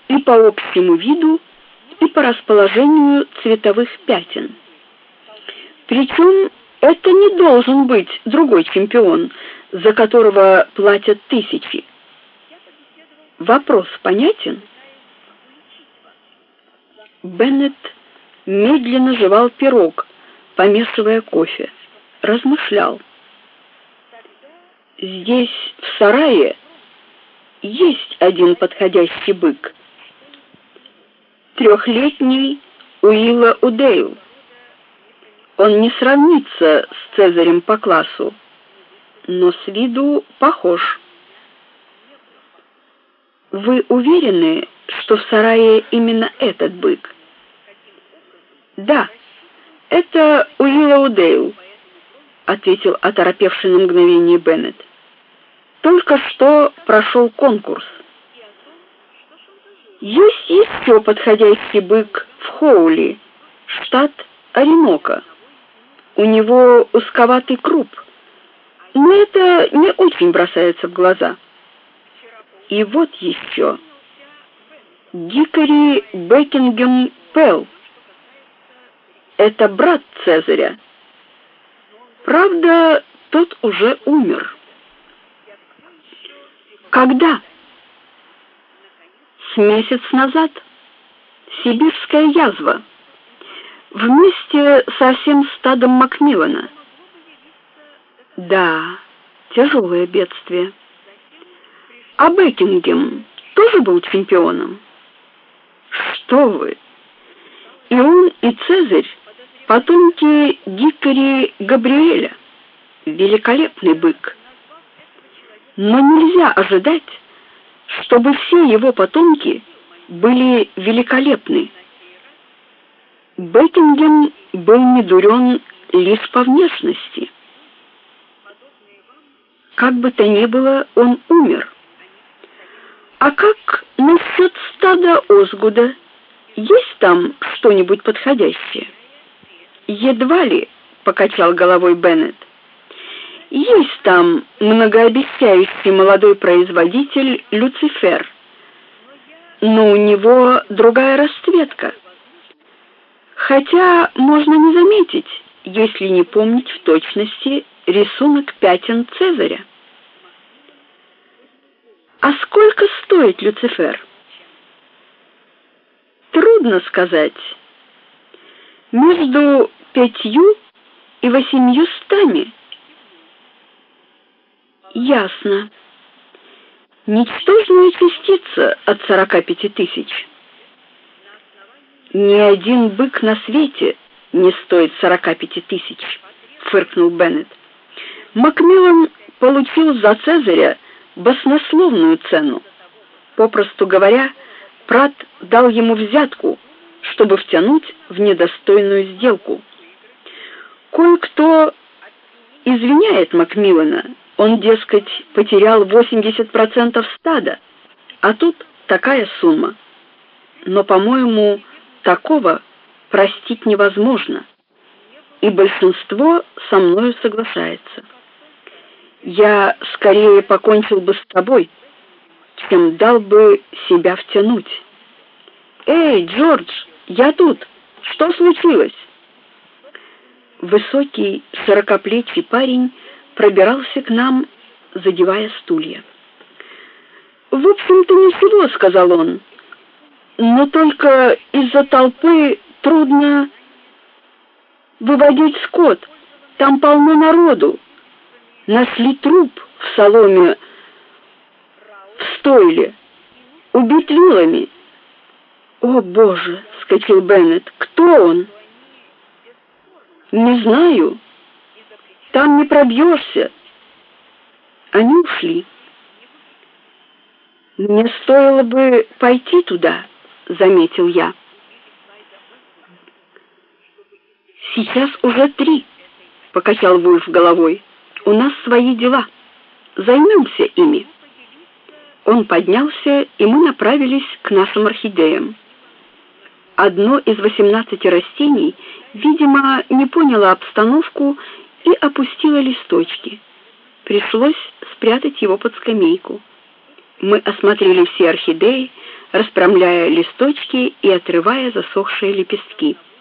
и по общему виду, и по расположению цветовых пятен. Причем это не должен быть другой чемпион, за которого платят тысячи. Вопрос понятен? Беннет медленно жевал пирог, помешивая кофе, размышлял. Здесь, в сарае, есть один подходящий бык. 3-летний Уилла Удейл. Он не сравнится с Цезарем по классу, но с виду похож. Вы уверены, что в сарае именно этот бык? Да, это Уилла Удейл, ответил оторопевший на мгновение Беннет. Только что прошел конкурс. Есть еще подходящий бык в Хоули, штат Оренока. У него узковатый круп, но это не очень бросается в глаза. И вот еще Дикари Бекингем Пелл. Это брат Цезаря. Правда, тот уже умер. Когда? С месяц назад. Сибирская язва. Вместе со всем стадом Макмиллана. Да, тяжелое бедствие. А Бекингем тоже был чемпионом? Что вы? И он, и Цезарь потомки Дикари Габриэля. Великолепный бык. Но нельзя ожидать, чтобы все его потомки были великолепны. Бекингем был недурен лишь по внешности. Как бы то ни было, он умер. А как насчет стада Озгуда? Есть там что-нибудь подходящее? Едва ли, покачал головой Беннет. Есть там многообещающий молодой производитель Люцифер, но у него другая расцветка. Хотя можно не заметить, если не помнить в точности рисунок пятен Цезаря. А сколько стоит Люцифер? Трудно сказать. Между 5 и 800. Ясно. Ничтожная частица от 45 тысяч. Ни один бык на свете не стоит 45 тысяч, фыркнул Беннет. Макмиллан получил за Цезаря баснословную цену. Попросту говоря, Прат дал ему взятку, чтобы втянуть в недостойную сделку. Кое-кто извиняет Макмиллана. Он, дескать, потерял 80% стада, а тут такая сумма. Но, по-моему, такого простить невозможно, и большинство со мною соглашается. Я скорее покончил бы с тобой, чем дал бы себя втянуть. Эй, Джордж, я тут. Что случилось? Высокий, широкоплечий парень пробирался к нам, задевая стулья. В общем-то ничего, сказал он. Но только из-за толпы трудно выводить скот. Там полно народу. Нашли труп в соломе в стойле, убит вилами. О, Боже, вскочил Беннет. Кто он? Не знаю. Там не пробьешься. Они ушли. Мне стоило бы пойти туда, заметил я. Сейчас уже 3, покачал Вульф головой. У нас свои дела. Займемся ими. Он поднялся, и мы направились к нашим орхидеям. Одно из 18 растений, видимо, не поняло обстановку и опустило листочки. Пришлось спрятать его под скамейку. Мы осмотрели все орхидеи, расправляя листочки и отрывая засохшие лепестки.